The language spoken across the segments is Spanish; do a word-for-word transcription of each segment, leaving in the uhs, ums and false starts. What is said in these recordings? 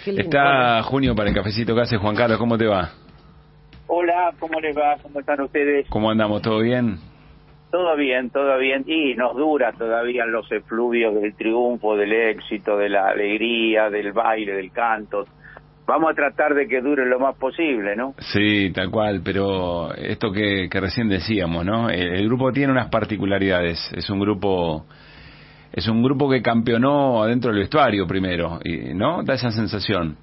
Está Junio para el cafecito que hace. Juan Carlos, ¿cómo te va? Hola, ¿cómo les va? ¿Cómo están ustedes? ¿Cómo andamos? ¿Todo bien? Todo bien, todo bien. Y nos dura todavía los efluvios del triunfo, del éxito, de la alegría, del baile, del canto. Vamos a tratar de que dure lo más posible, ¿no? Sí, tal cual, pero esto que, que recién decíamos, ¿no? El, el grupo tiene unas particularidades. Es un grupo... Es un grupo que campeonó adentro del vestuario primero, y ¿no? Da esa sensación.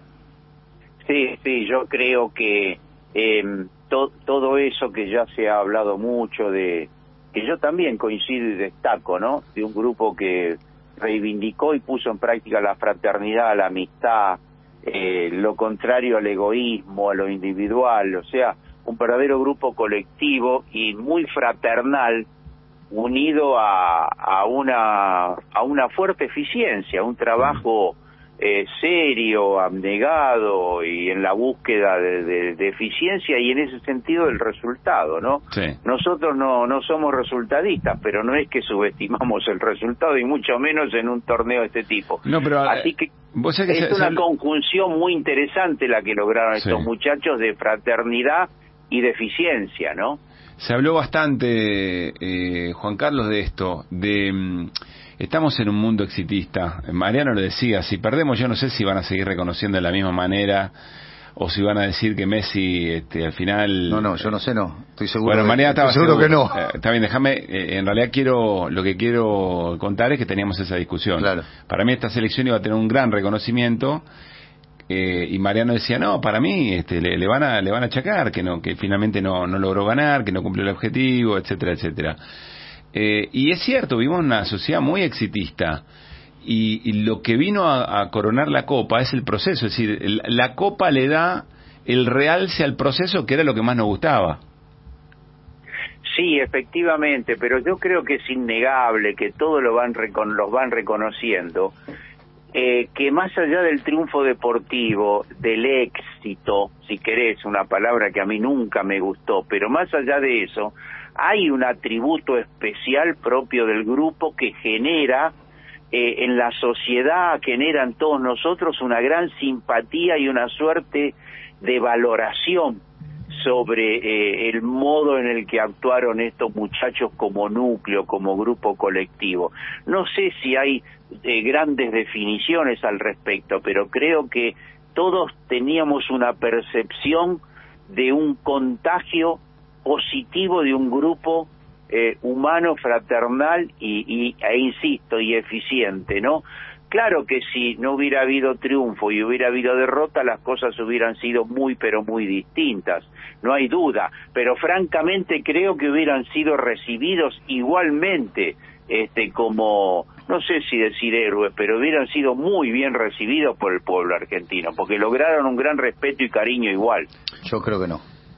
Sí, sí, yo creo que eh, to, todo eso que ya se ha hablado mucho de, que yo también coincido y destaco, ¿no? De un grupo que reivindicó y puso en práctica la fraternidad, la amistad, eh, lo contrario al egoísmo, a lo individual, o sea, un verdadero grupo colectivo y muy fraternal, unido a, a una a una fuerte eficiencia, un trabajo eh, serio, abnegado y en la búsqueda de, de, de eficiencia y en ese sentido del resultado, ¿no? Sí. Nosotros no no somos resultadistas, pero no es que subestimamos el resultado y mucho menos en un torneo de este tipo. No, pero así que, ¿vos sabés que es se, una se... conjunción muy interesante la que lograron sí. estos muchachos de fraternidad y de eficiencia, ¿no? Se habló bastante, eh, Juan Carlos, de esto, de mm, estamos en un mundo exitista. Mariano lo decía, si perdemos yo no sé si van a seguir reconociendo de la misma manera o si van a decir que Messi este, al final... No, no, yo no sé, no. Estoy seguro, bueno, de, Mariano estaba estoy seguro, seguro que no. Eh, está bien, déjame, eh, en realidad quiero, lo que quiero contar es que teníamos esa discusión. Claro. Para mí esta selección iba a tener un gran reconocimiento. Eh, y Mariano decía, no, para mí este, le, le van a le van a achacar que no que finalmente no no logró ganar, que no cumplió el objetivo, etcétera, etcétera. Eh, y es cierto, vivimos en una sociedad muy exitista y, y lo que vino a, a coronar la Copa es el proceso, es decir, el, la Copa le da el realce al proceso, que era lo que más nos gustaba. Sí, efectivamente, pero yo creo que es innegable que todos lo van recon- los van reconociendo. Eh, que más allá del triunfo deportivo, del éxito, si querés, una palabra que a mí nunca me gustó, pero más allá de eso, hay un atributo especial propio del grupo que genera eh, en la sociedad, genera en todos nosotros una gran simpatía y una suerte de valoración sobre eh, el modo en el que actuaron estos muchachos como núcleo, como grupo colectivo. No sé si hay eh, grandes definiciones al respecto, pero creo que todos teníamos una percepción de un contagio positivo de un grupo eh, humano, fraternal y, y e insisto, y eficiente, ¿no? Claro que si no hubiera habido triunfo y hubiera habido derrota, las cosas hubieran sido muy, pero muy distintas, no hay duda, pero francamente creo que hubieran sido recibidos igualmente, este, como, no sé si decir héroes, pero hubieran sido muy bien recibidos por el pueblo argentino, porque lograron un gran respeto y cariño igual. Yo creo que no.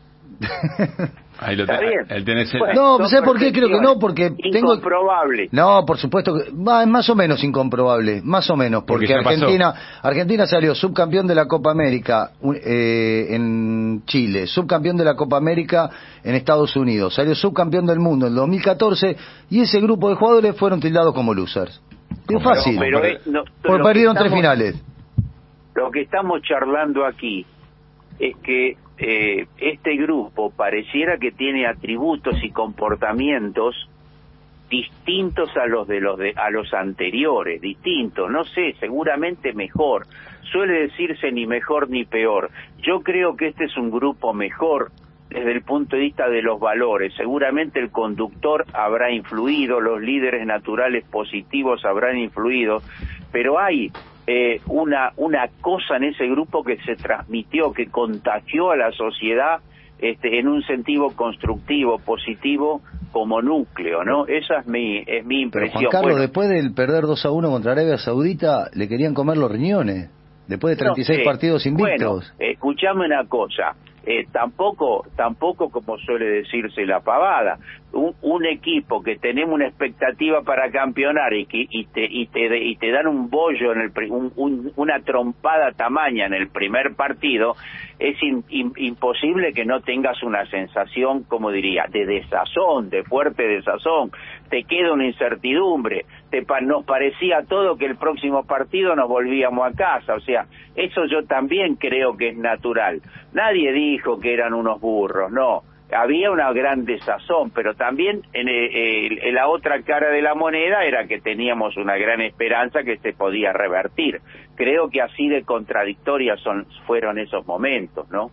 Ahí lo Está ten, bien. el tenés el... Bueno, no, ¿sabes por qué? Creo que no, porque incomprobable. Tengo... No, por supuesto que va, es más o menos incomprobable, más o menos, porque, porque Argentina pasó. Argentina salió subcampeón de la Copa América eh, en Chile, subcampeón de la Copa América en Estados Unidos, salió subcampeón del mundo en dos mil catorce y ese grupo de jugadores fueron tildados como losers. Es fácil, pero, pero, no, porque perdieron estamos, tres finales. Lo que estamos charlando aquí es que eh, este grupo pareciera que tiene atributos y comportamientos distintos a los de los de a los anteriores, distintos, no sé, seguramente mejor. Suele decirse ni mejor ni peor. Yo creo que este es un grupo mejor desde el punto de vista de los valores. Seguramente el conductor habrá influido, los líderes naturales positivos habrán influido, pero hay Eh, una una cosa en ese grupo que se transmitió, que contagió a la sociedad este, en un sentido constructivo, positivo, como núcleo, ¿no? Esa es mi es mi impresión. Pero Juan Carlos, bueno, después del perder dos a uno contra Arabia Saudita, le querían comer los riñones, después de treinta y seis no sé, partidos invictos. Bueno, escuchame una cosa, eh, tampoco, tampoco como suele decirse la pavada, un, un equipo que tenemos una expectativa para campeonar y que y te y te y te dan un bollo en el un, un, una trompada tamaña en el primer partido, es in, in, imposible que no tengas una sensación, como diría, de desazón, de fuerte desazón. Te queda una incertidumbre, te pa nos parecía todo que el próximo partido nos volvíamos a casa, o sea, eso yo también creo que es natural. Nadie dijo que eran unos burros, no, había una gran desazón, pero también en, en, en la otra cara de la moneda era que teníamos una gran esperanza que se podía revertir. Creo que así de contradictorias son, fueron esos momentos, ¿no?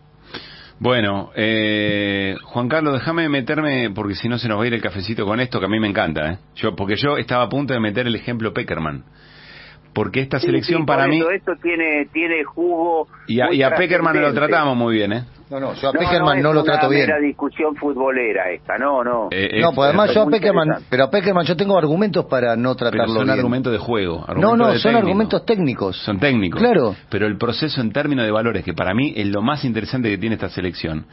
Bueno, eh, Juan Carlos, déjame meterme, porque si no se nos va a ir el cafecito con esto, que a mí me encanta, ¿eh? Yo, porque yo estaba a punto de meter el ejemplo Pekerman. Porque esta sí, selección sí, para eso, mí... Esto tiene, tiene jugo... Y a, y a Pekerman lo tratamos muy bien, ¿eh? No, no, yo a Pekerman no, no, no lo trato bien. No es una discusión futbolera esta, no, no. Eh, no, pues además yo a Pekerman, pero a Pekerman yo tengo argumentos para no tratarlo bien. Pero son argumentos de juego. Argumentos no, no, de son técnico. argumentos técnicos. Son técnicos. Claro. Pero el proceso en términos de valores, que para mí es lo más interesante que tiene esta selección,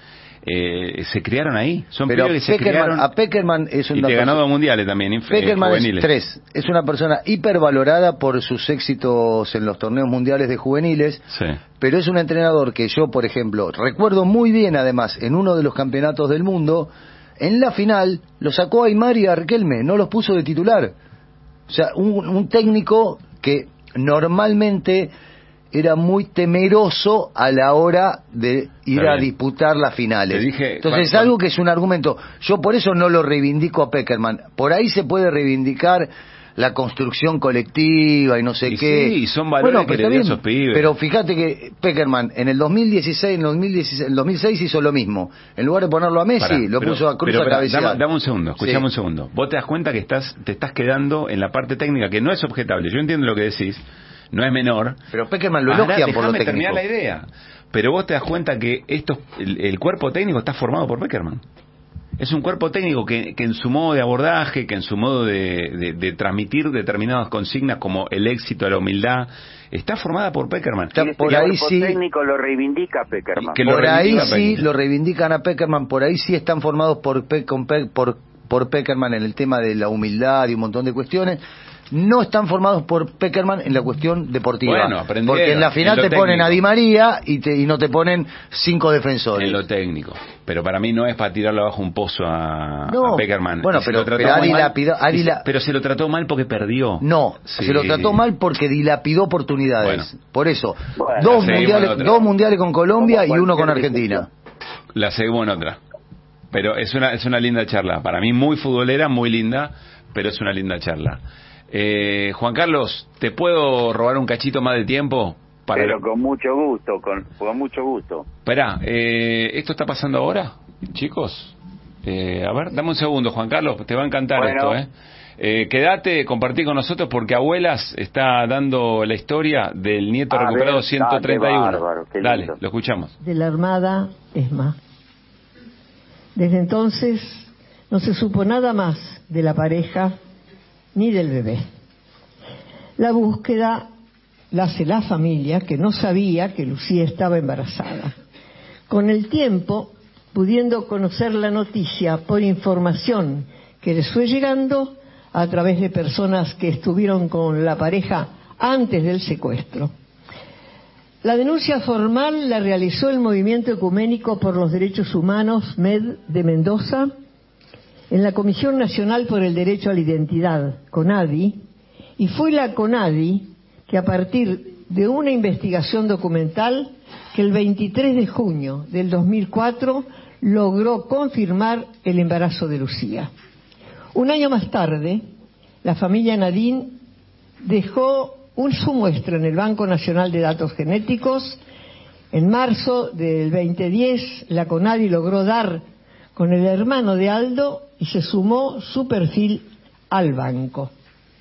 eh, se criaron ahí. Son pero pibes que se criaron... A Pekerman es una y te ganó dos mundiales también, Pekerman eh, es tres. Es una persona hipervalorada por sus éxitos en los torneos mundiales de juveniles. Sí. Pero es un entrenador que yo, por ejemplo, recuerdo muy bien, además, en uno de los campeonatos del mundo, en la final lo sacó a Aymar y a Riquelme, no los puso de titular. O sea, un, un técnico que normalmente era muy temeroso a la hora de ir a disputar las finales. Dije, Entonces es Juan, algo que es un argumento. Yo por eso no lo reivindico a Pekerman. Por ahí se puede reivindicar la construcción colectiva y no sé y qué. Sí, y son valores bueno, que pero le dio esos pibes. Pero fíjate que Pekerman en el dos mil dieciséis, en el dos mil dieciséis, en el dos mil seis hizo lo mismo. En lugar de ponerlo a Messi, Pará, lo pero, puso a Cruz pero, a cabecear. Dame, dame un segundo, escuchame sí. un segundo. Vos te das cuenta que estás te estás quedando en la parte técnica, que no es objetable. Yo entiendo lo que decís, no es menor. Pero Pekerman lo elogia por lo técnico. Terminar la idea. Pero vos te das cuenta que esto, el, el cuerpo técnico está formado por Pekerman. Es un cuerpo técnico que, que en su modo de abordaje, que en su modo de, de, de transmitir determinadas consignas como el éxito, la humildad, está formada por Pekerman. Está, y por el ahí cuerpo sí, técnico lo reivindica Pekerman. Que por ahí sí lo reivindican a Pekerman, por ahí sí están formados por, Pe, con Pe, por, por Pekerman en el tema de la humildad y un montón de cuestiones. No están formados por Pekerman en la cuestión deportiva. Bueno, porque en la final en te técnico. Ponen a Di María y, te, y no te ponen cinco defensores. En lo técnico. Pero para mí no es para tirarle abajo un pozo a, no, a Pekerman. Bueno, pero, pero, ha dilapidó, ha dila... pero se lo trató mal porque perdió. No, sí. Se lo trató mal porque dilapidó oportunidades. Bueno. Por eso, bueno, dos, mundiales, dos mundiales con Colombia y uno con Argentina. La seguimos en otra. Pero es una, es una linda charla. Para mí muy futbolera, muy linda, pero es una linda charla. Eh, Juan Carlos, ¿te puedo robar un cachito más de tiempo? Para Pero lo... con mucho gusto, con, con mucho gusto. Esperá, eh, ¿esto está pasando ahora, chicos? Eh, a ver, dame un segundo, Juan Carlos, te va a encantar bueno. esto, ¿eh? eh quédate, compartí con nosotros porque Abuelas está dando la historia del nieto a recuperado ver, ciento treinta y uno. Bárbaro, Dale, lindo. Lo escuchamos. De la Armada ESMA. Desde entonces no se supo nada más de la pareja ni del bebé. La búsqueda la hace la familia, que no sabía que Lucía estaba embarazada. Con el tiempo, pudiendo conocer la noticia por información que les fue llegando a través de personas que estuvieron con la pareja antes del secuestro. La denuncia formal la realizó el Movimiento Ecuménico por los Derechos Humanos, M E D, de Mendoza, en la Comisión Nacional por el Derecho a la Identidad, CONADI, y fue la CONADI que a partir de una investigación documental que el veintitrés de junio del dos mil cuatro logró confirmar el embarazo de Lucía. Un año más tarde, la familia Nadine dejó un, su muestra en el Banco Nacional de Datos Genéticos. En marzo del veinte diez, la CONADI logró dar con el hermano de Aldo y se sumó su perfil al banco.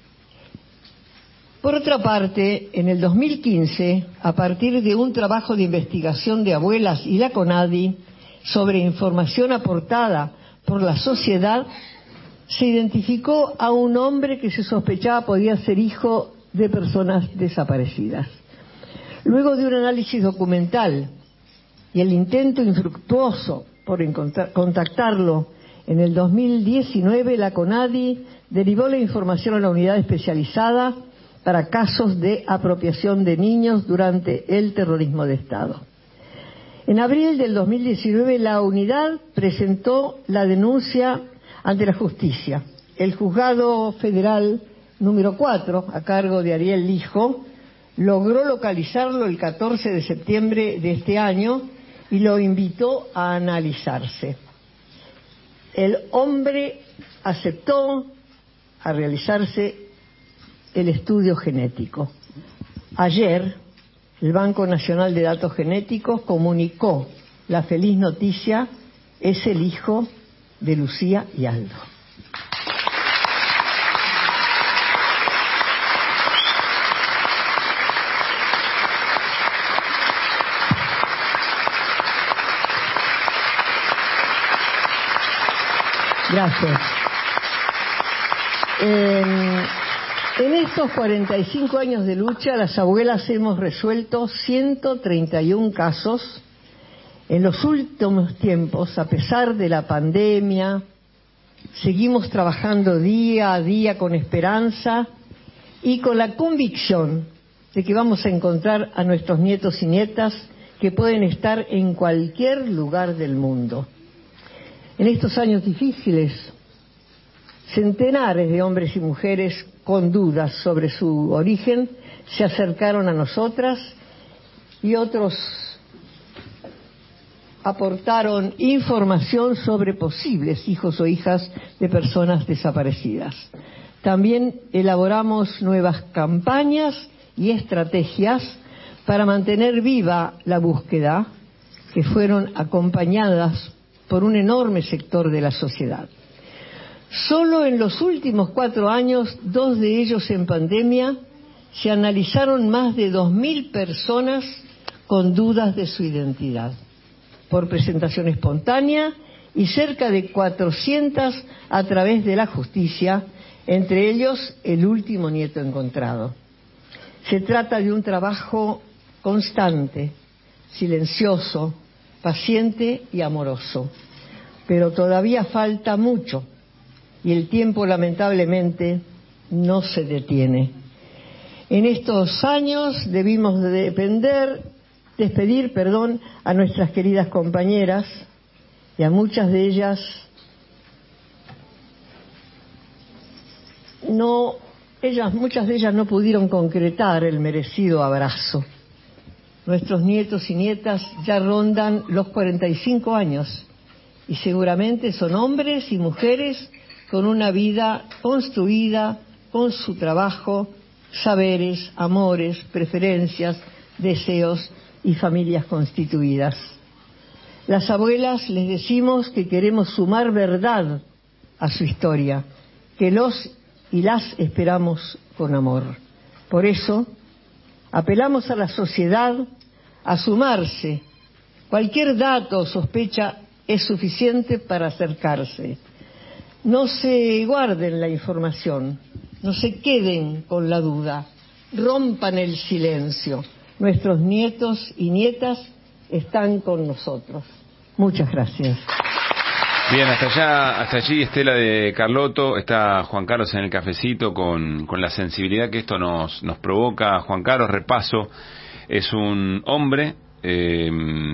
Por otra parte, en el dos mil quince, a partir de un trabajo de investigación de Abuelas y la CONADI sobre información aportada por la sociedad, se identificó a un hombre que se sospechaba podía ser hijo de personas desaparecidas. Luego de un análisis documental y el intento infructuoso por contactarlo en el dos mil diecinueve, la CONADI derivó la información a la unidad especializada para casos de apropiación de niños durante el terrorismo de Estado. En abril del dos mil diecinueve, la unidad presentó la denuncia ante la justicia. El juzgado federal número cuatro, a cargo de Ariel Lijo, logró localizarlo el catorce de septiembre de este año y lo invitó a analizarse. El hombre aceptó a realizarse el estudio genético. Ayer, el Banco Nacional de Datos Genéticos comunicó la feliz noticia: es el hijo de Lucía y Aldo. Gracias. Eh, en estos cuarenta y cinco años de lucha, las abuelas hemos resuelto ciento treinta y uno casos. En los últimos tiempos, a pesar de la pandemia, seguimos trabajando día a día con esperanza y con la convicción de que vamos a encontrar a nuestros nietos y nietas que pueden estar en cualquier lugar del mundo. En estos años difíciles, centenares de hombres y mujeres con dudas sobre su origen se acercaron a nosotras y otros aportaron información sobre posibles hijos o hijas de personas desaparecidas. También elaboramos nuevas campañas y estrategias para mantener viva la búsqueda, que fueron acompañadas por un enorme sector de la sociedad. Solo en los últimos cuatro años, dos de ellos en pandemia, se analizaron más de dos mil personas con dudas de su identidad, por presentación espontánea, y cerca de cuatrocientas a través de la justicia, entre ellos el último nieto encontrado. Se trata de un trabajo constante, silencioso, paciente y amoroso, pero todavía falta mucho y el tiempo lamentablemente no se detiene. En estos años debimos de depender, despedir, perdón, a nuestras queridas compañeras, y a muchas de ellas no, ellas, muchas de ellas no pudieron concretar el merecido abrazo. Nuestros nietos y nietas ya rondan los cuarenta y cinco años y seguramente son hombres y mujeres con una vida construida con su trabajo, saberes, amores, preferencias, deseos y familias constituidas. Las abuelas les decimos que queremos sumar verdad a su historia, que los y las esperamos con amor. Por eso, apelamos a la sociedad a sumarse. Cualquier dato o sospecha es suficiente para acercarse. No se guarden la información, no se queden con la duda, rompan el silencio. Nuestros nietos y nietas están con nosotros. Muchas gracias. Bien, hasta allá, hasta allí Estela de Carlotto, está Juan Carlos en el cafecito con, con la sensibilidad que esto nos, nos provoca. Juan Carlos, repaso, es un hombre, eh,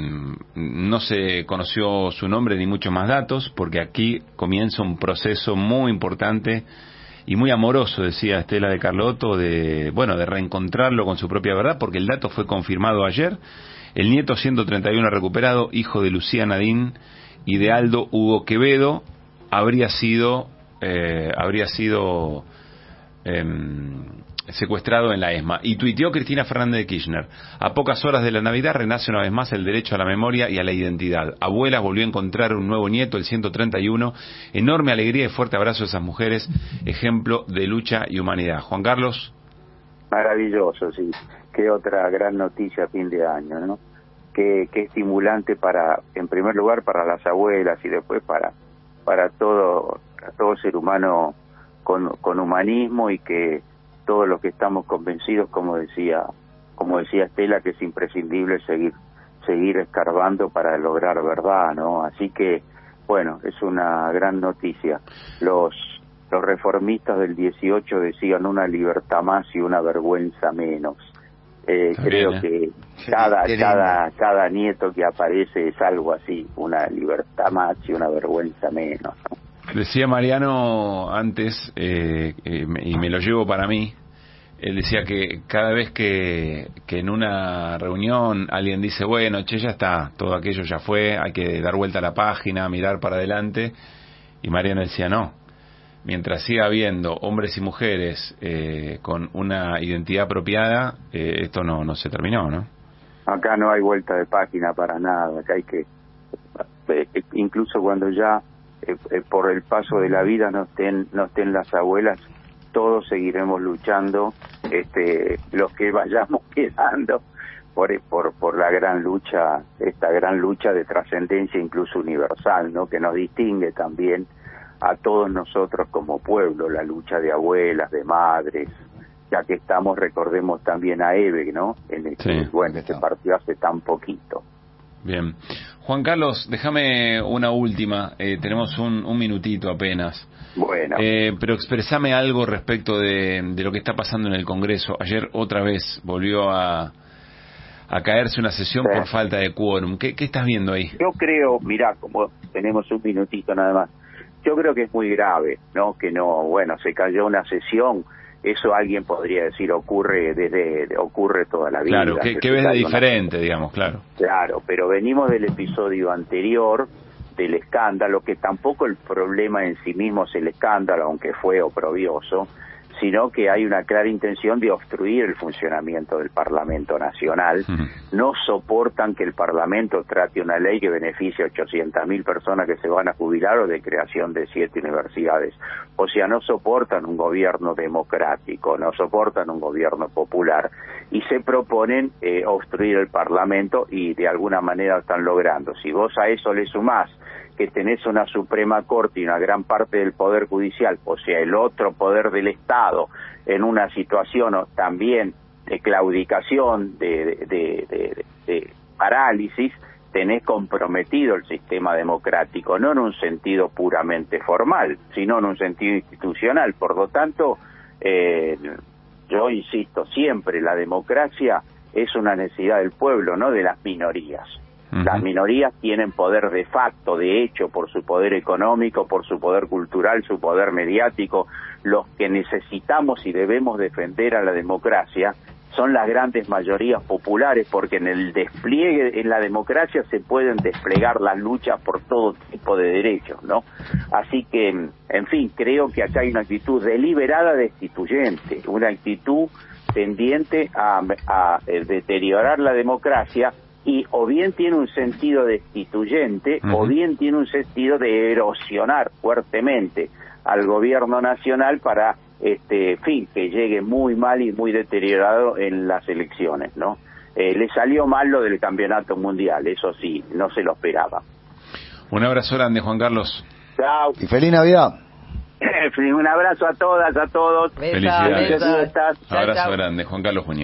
no se conoció su nombre ni muchos más datos, porque aquí comienza un proceso muy importante y muy amoroso, decía Estela de Carlotto, de, bueno, de reencontrarlo con su propia verdad, porque el dato fue confirmado ayer. El nieto ciento treinta y uno recuperado, hijo de Lucía Nadine y de Aldo Hugo Quevedo, habría sido eh, habría sido eh, secuestrado en la ESMA. Y tuiteó Cristina Fernández de Kirchner: a pocas horas de la Navidad renace una vez más el derecho a la memoria y a la identidad. Abuela volvió a encontrar un nuevo nieto, el ciento treinta y uno. Enorme alegría y fuerte abrazo a esas mujeres, ejemplo de lucha y humanidad. Juan Carlos. Maravilloso, sí. Qué otra gran noticia a fin de año, ¿no? Qué, qué estimulante para, en primer lugar, para las abuelas y después para para todo, para todo ser humano con, con humanismo, y que todos los que estamos convencidos, como decía, como decía Estela, que es imprescindible seguir seguir escarbando para lograr verdad, ¿no? Así que, bueno, es una gran noticia. Los los reformistas del dieciocho decían una libertad más y una vergüenza menos. Eh, creo bien, ¿eh? que cada Qué cada cada nieto que aparece es algo así, una libertad más y una vergüenza menos, ¿no? Decía Mariano antes, eh, eh, y me lo llevo para mí, él decía que cada vez que, que en una reunión alguien dice, bueno, che, ya está, todo aquello ya fue, hay que dar vuelta a la página, mirar para adelante, y Mariano decía, no, mientras siga habiendo hombres y mujeres eh, con una identidad apropiada, eh, esto no, no se terminó, ¿no? Acá no hay vuelta de página para nada, acá hay que, eh, incluso cuando ya eh, eh, por el paso de la vida no estén, no estén las abuelas, todos seguiremos luchando, este, los que vayamos quedando, por, por, por la gran lucha, esta gran lucha de trascendencia incluso universal, ¿no? Que nos distingue también a todos nosotros como pueblo, la lucha de abuelas, de madres. Ya que estamos, recordemos también a Eve, ¿no? En el que, Sí. bueno, se partió hace tan poquito. Bien. Juan Carlos, déjame una última. Eh, tenemos un, un minutito apenas. Bueno. Eh, pero expresame algo respecto de, de lo que está pasando en el Congreso. Ayer otra vez volvió a, a caerse una sesión Sí. por falta de quórum. ¿Qué, ¿Qué estás viendo ahí? Yo creo, mirá, como tenemos un minutito nada más, yo creo que es muy grave, ¿no? Que no, bueno, se cayó una sesión. Eso alguien podría decir ocurre desde ocurre toda la vida. Claro, ¿qué, qué ves de diferente, digamos, claro? Claro, pero venimos del episodio anterior, del escándalo, que tampoco el problema en sí mismo es el escándalo, aunque fue oprobioso, sino que hay una clara intención de obstruir el funcionamiento del Parlamento Nacional. Uh-huh. No soportan que el Parlamento trate una ley que beneficie a ochocientas mil personas que se van a jubilar o de creación de siete universidades. O sea, no soportan un gobierno democrático, no soportan un gobierno popular y se proponen eh, obstruir el Parlamento y de alguna manera lo están logrando. Si vos a eso le sumás que tenés una Suprema Corte y una gran parte del Poder Judicial, o sea, el otro poder del Estado, en una situación también de claudicación, de, de, de, de, de parálisis, tenés comprometido el sistema democrático, no en un sentido puramente formal, sino en un sentido institucional. Por lo tanto, eh, yo insisto, siempre la democracia es una necesidad del pueblo, no de las minorías. Las minorías tienen poder de facto, de hecho, por su poder económico, por su poder cultural, su poder mediático. Los que necesitamos y debemos defender a la democracia son las grandes mayorías populares, porque en el despliegue, en la democracia se pueden desplegar las luchas por todo tipo de derechos, ¿no? Así que, en fin, creo que acá hay una actitud deliberada destituyente, una actitud tendiente a, a, a deteriorar la democracia, y o bien tiene un sentido destituyente, uh-huh, o bien tiene un sentido de erosionar fuertemente al gobierno nacional para, este, fin, que llegue muy mal y muy deteriorado en las elecciones, ¿no? Eh, le salió mal lo del campeonato mundial, eso sí, no se lo esperaba. Un abrazo grande, Juan Carlos. Chao. Y feliz Navidad. Un abrazo a todas, a todos. Felicidades. Besa. Abrazo grande, Juan Carlos Muñoz.